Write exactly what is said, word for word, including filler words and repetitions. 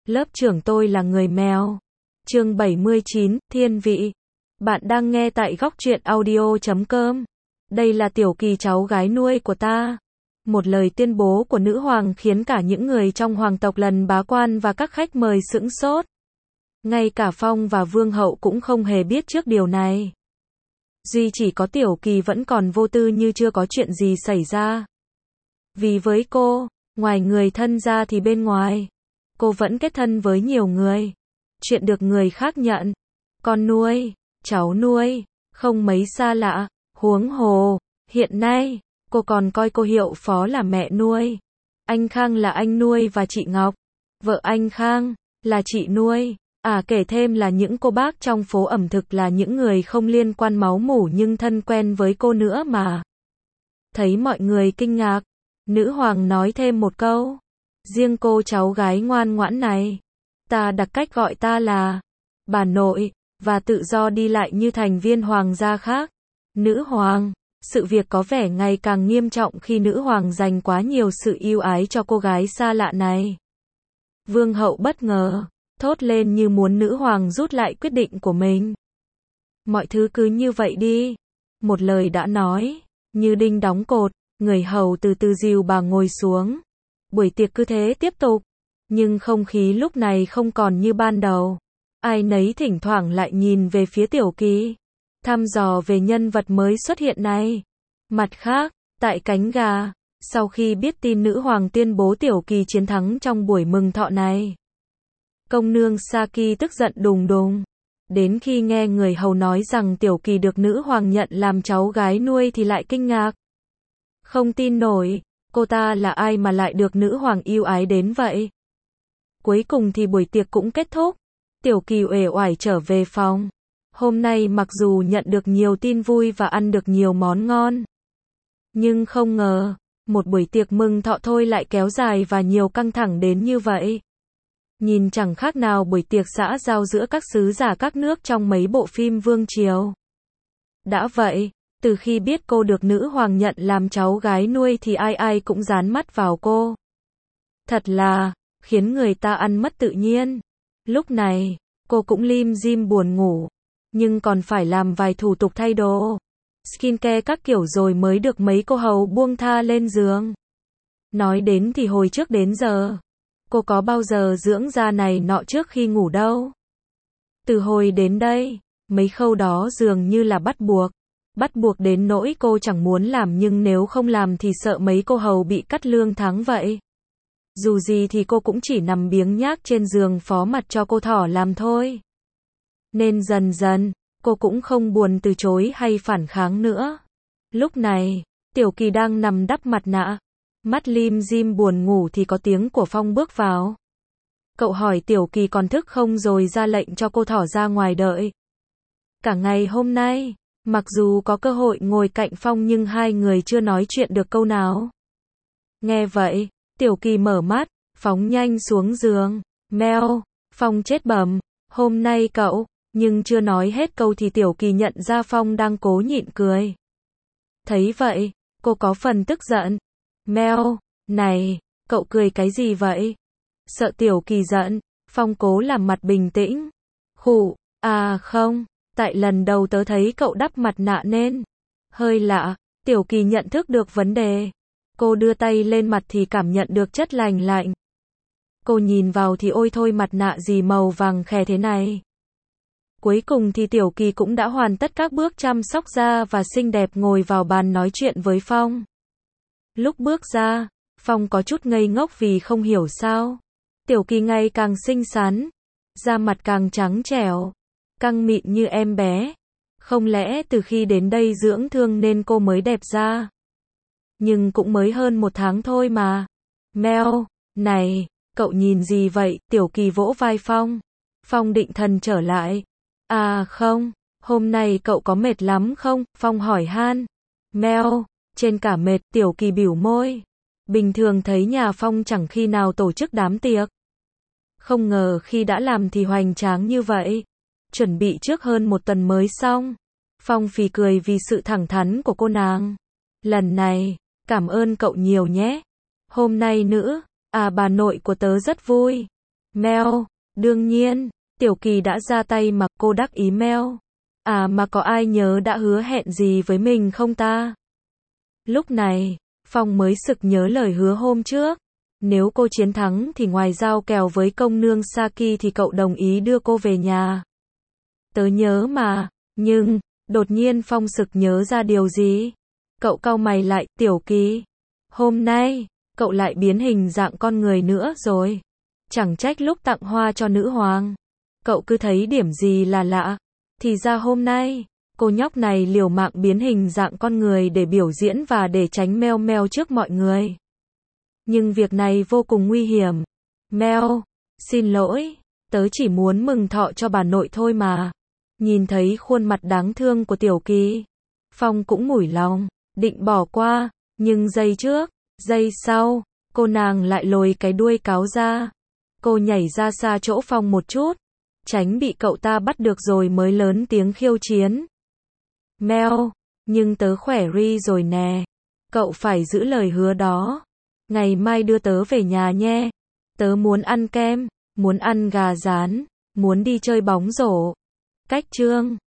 Lớp trưởng tôi là người mèo. Chương bảy mươi chín, Thiên vị. Bạn đang nghe tại góc truyện audio chấm com. Đây là Tiểu Kỳ, cháu gái nuôi của ta. Một lời tuyên bố của nữ hoàng khiến cả những người trong hoàng tộc lần bá quan và các khách mời sững sốt. Ngay cả Phong và Vương hậu cũng không hề biết trước điều này. Duy chỉ có Tiểu Kỳ vẫn còn vô tư như chưa có chuyện gì xảy ra. Vì với cô, ngoài người thân ra thì bên ngoài, cô vẫn kết thân với nhiều người. Chuyện được người khác nhận, con nuôi, cháu nuôi, không mấy xa lạ. Huống hồ, hiện nay, cô còn coi cô Hiệu Phó là mẹ nuôi. Anh Khang là anh nuôi và chị Ngọc, vợ anh Khang, là chị nuôi. À, kể thêm là những cô bác trong phố ẩm thực là những người không liên quan máu mủ nhưng thân quen với cô nữa mà. Thấy mọi người kinh ngạc, nữ hoàng nói thêm một câu. Riêng cô cháu gái ngoan ngoãn này, ta đặt cách gọi ta là bà nội, và tự do đi lại như thành viên hoàng gia khác. Nữ hoàng, sự việc có vẻ ngày càng nghiêm trọng khi nữ hoàng dành quá nhiều sự yêu ái cho cô gái xa lạ này. Vương hậu bất ngờ, thốt lên như muốn nữ hoàng rút lại quyết định của mình. Mọi thứ cứ như vậy đi. Một lời đã nói, như đinh đóng cột, người hầu từ từ dìu bà ngồi xuống. Buổi tiệc cứ thế tiếp tục, nhưng không khí lúc này không còn như ban đầu. Ai nấy thỉnh thoảng lại nhìn về phía Tiểu Kỳ, thăm dò về nhân vật mới xuất hiện này. Mặt khác, tại Cánh Gà, sau khi biết tin nữ hoàng tuyên bố Tiểu Kỳ chiến thắng trong buổi mừng thọ này, công nương Saki tức giận đùng đùng. Đến khi nghe người hầu nói rằng Tiểu Kỳ được nữ hoàng nhận làm cháu gái nuôi thì lại kinh ngạc. Không tin nổi, cô ta là ai mà lại được nữ hoàng yêu ái đến vậy? Cuối cùng thì buổi tiệc cũng kết thúc. Tiểu Kỳ uể oải trở về phòng. Hôm nay mặc dù nhận được nhiều tin vui và ăn được nhiều món ngon, nhưng không ngờ, một buổi tiệc mừng thọ thôi lại kéo dài và nhiều căng thẳng đến như vậy. Nhìn chẳng khác nào buổi tiệc xã giao giữa các sứ giả các nước trong mấy bộ phim vương triều. Đã vậy, từ khi biết cô được nữ hoàng nhận làm cháu gái nuôi thì ai ai cũng dán mắt vào cô. Thật là, khiến người ta ăn mất tự nhiên. Lúc này, cô cũng lim dim buồn ngủ, nhưng còn phải làm vài thủ tục thay đồ, skincare các kiểu rồi mới được mấy cô hầu buông tha lên giường. Nói đến thì hồi trước đến giờ, cô có bao giờ dưỡng da này nọ trước khi ngủ đâu. Từ hồi đến đây, mấy khâu đó dường như là bắt buộc. Bắt buộc đến nỗi cô chẳng muốn làm, nhưng nếu không làm thì sợ mấy cô hầu bị cắt lương tháng vậy. Dù gì thì cô cũng chỉ nằm biếng nhác trên giường phó mặt cho cô thỏ làm thôi. Nên dần dần, cô cũng không buồn từ chối hay phản kháng nữa. Lúc này, Tiểu Kỳ đang nằm đắp mặt nạ, mắt lim dim buồn ngủ thì có tiếng của Phong bước vào. Cậu hỏi Tiểu Kỳ còn thức không rồi ra lệnh cho cô thỏ ra ngoài đợi. Cả ngày hôm nay, mặc dù có cơ hội ngồi cạnh Phong nhưng hai người chưa nói chuyện được câu nào. Nghe vậy, Tiểu Kỳ mở mắt, phóng nhanh xuống giường. Meo, Phong chết bẩm, hôm nay cậu, nhưng chưa nói hết câu thì Tiểu Kỳ nhận ra Phong đang cố nhịn cười. Thấy vậy, cô có phần tức giận. Meo, này, cậu cười cái gì vậy? Sợ Tiểu Kỳ giận, Phong cố làm mặt bình tĩnh. Khụ, à không, tại lần đầu tớ thấy cậu đắp mặt nạ nên hơi lạ. Tiểu Kỳ nhận thức được vấn đề. Cô đưa tay lên mặt thì cảm nhận được chất lành lạnh. Cô nhìn vào thì ôi thôi, mặt nạ gì màu vàng khè thế này. Cuối cùng thì Tiểu Kỳ cũng đã hoàn tất các bước chăm sóc da và xinh đẹp ngồi vào bàn nói chuyện với Phong. Lúc bước ra, Phong có chút ngây ngốc vì không hiểu sao. Tiểu Kỳ ngày càng xinh xắn, da mặt càng trắng trẻo, căng mịn như em bé. Không lẽ từ khi đến đây dưỡng thương nên cô mới đẹp da? Nhưng cũng mới hơn một tháng thôi mà. Meo, này, cậu nhìn gì vậy? Tiểu Kỳ vỗ vai Phong. Phong định thần trở lại. À không, hôm nay cậu có mệt lắm không? Phong hỏi han. Meo, trên cả mệt. Tiểu Kỳ bĩu môi. Bình thường thấy nhà Phong chẳng khi nào tổ chức đám tiệc. Không ngờ khi đã làm thì hoành tráng như vậy. Chuẩn bị trước hơn một tuần mới xong. Phong phì cười vì sự thẳng thắn của cô nàng. Lần này, cảm ơn cậu nhiều nhé. Hôm nay nữa, à bà nội của tớ rất vui. Mèo, đương nhiên, Tiểu Kỳ đã ra tay mà, cô đắc ý mèo. À mà có ai nhớ đã hứa hẹn gì với mình không ta? Lúc này, Phong mới sực nhớ lời hứa hôm trước. Nếu cô chiến thắng thì ngoài giao kèo với công nương Saki thì cậu đồng ý đưa cô về nhà. Tớ nhớ mà, nhưng, đột nhiên Phong sực nhớ ra điều gì. Cậu cau mày lại, Tiểu Kỳ. Hôm nay, cậu lại biến hình dạng con người nữa rồi. Chẳng trách lúc tặng hoa cho nữ hoàng. Cậu cứ thấy điểm gì là lạ. Thì ra hôm nay, cô nhóc này liều mạng biến hình dạng con người để biểu diễn và để tránh meo meo trước mọi người. Nhưng việc này vô cùng nguy hiểm. Meo, xin lỗi, tớ chỉ muốn mừng thọ cho bà nội thôi mà. Nhìn thấy khuôn mặt đáng thương của Tiểu Kỳ, Phong cũng mủi lòng, định bỏ qua, nhưng giây trước, giây sau, cô nàng lại lồi cái đuôi cáo ra. Cô nhảy ra xa chỗ Phong một chút, tránh bị cậu ta bắt được rồi mới lớn tiếng khiêu chiến. Meo, nhưng tớ khỏe ri rồi nè. Cậu phải giữ lời hứa đó. Ngày mai đưa tớ về nhà nhé. Tớ muốn ăn kem, muốn ăn gà rán, muốn đi chơi bóng rổ. Cách chương